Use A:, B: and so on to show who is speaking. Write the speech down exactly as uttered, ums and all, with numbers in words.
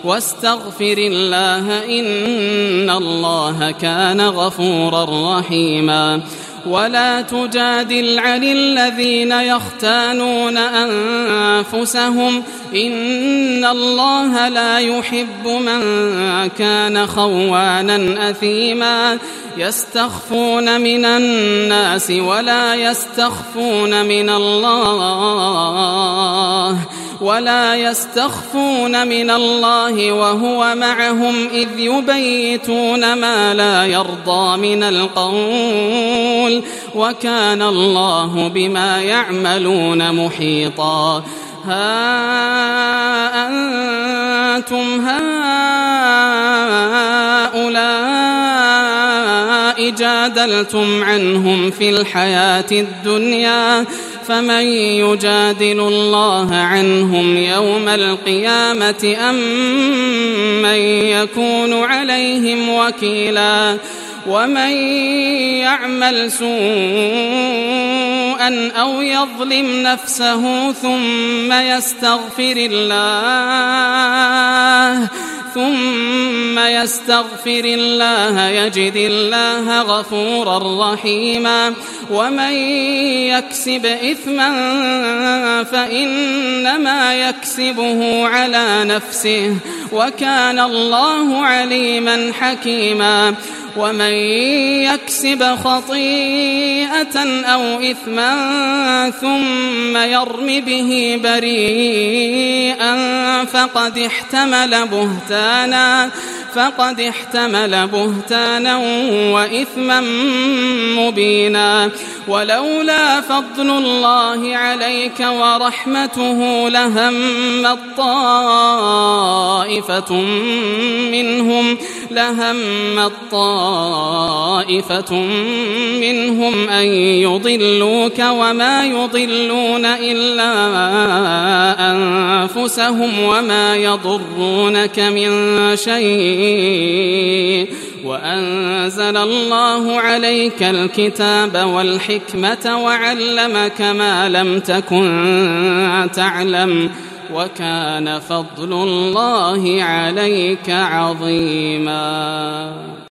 A: واستغفر الله إن الله كان غفورا رحيما. ولا تجادل عن الذين يختانون أنفسهم إن الله لا يحب من كان خوانا أثيما. يستخفون من الناس ولا يستخفون من الله ولا يستخفون من الله وهو معهم إذ يبيتون ما لا يرضى من القول وكان الله بما يعملون محيطا. ها أنتم هؤلاء جادلتم عنهم في الحياة الدنيا فمن يجادل الله عنهم يوم القيامة أم من يكون عليهم وكيلا. ومن يعمل سوءا أو يظلم نفسه ثم يستغفر الله ثم يستغفر الله يجد الله غفورا رحيما. ومن يكسب إثما فإنما يكسبه على نفسه وكان الله عليما حكيما. ومن يكسب خطيئة أو إثما ثم يرم به بريئا فقد احتمل بهتانا فقد احتمل بهتانا وإثما مبينا. ولولا فضل الله عليك ورحمته لهم الطائفة منهم لهم الطائفة منهم أن يضلوك وما يضلون إلا أنفسهم وما يضرونك من شيء. وأنزل الله عليك الكتاب والحكمة وعلمك ما لم تكن تعلم وكان فضل الله عليك عظيما.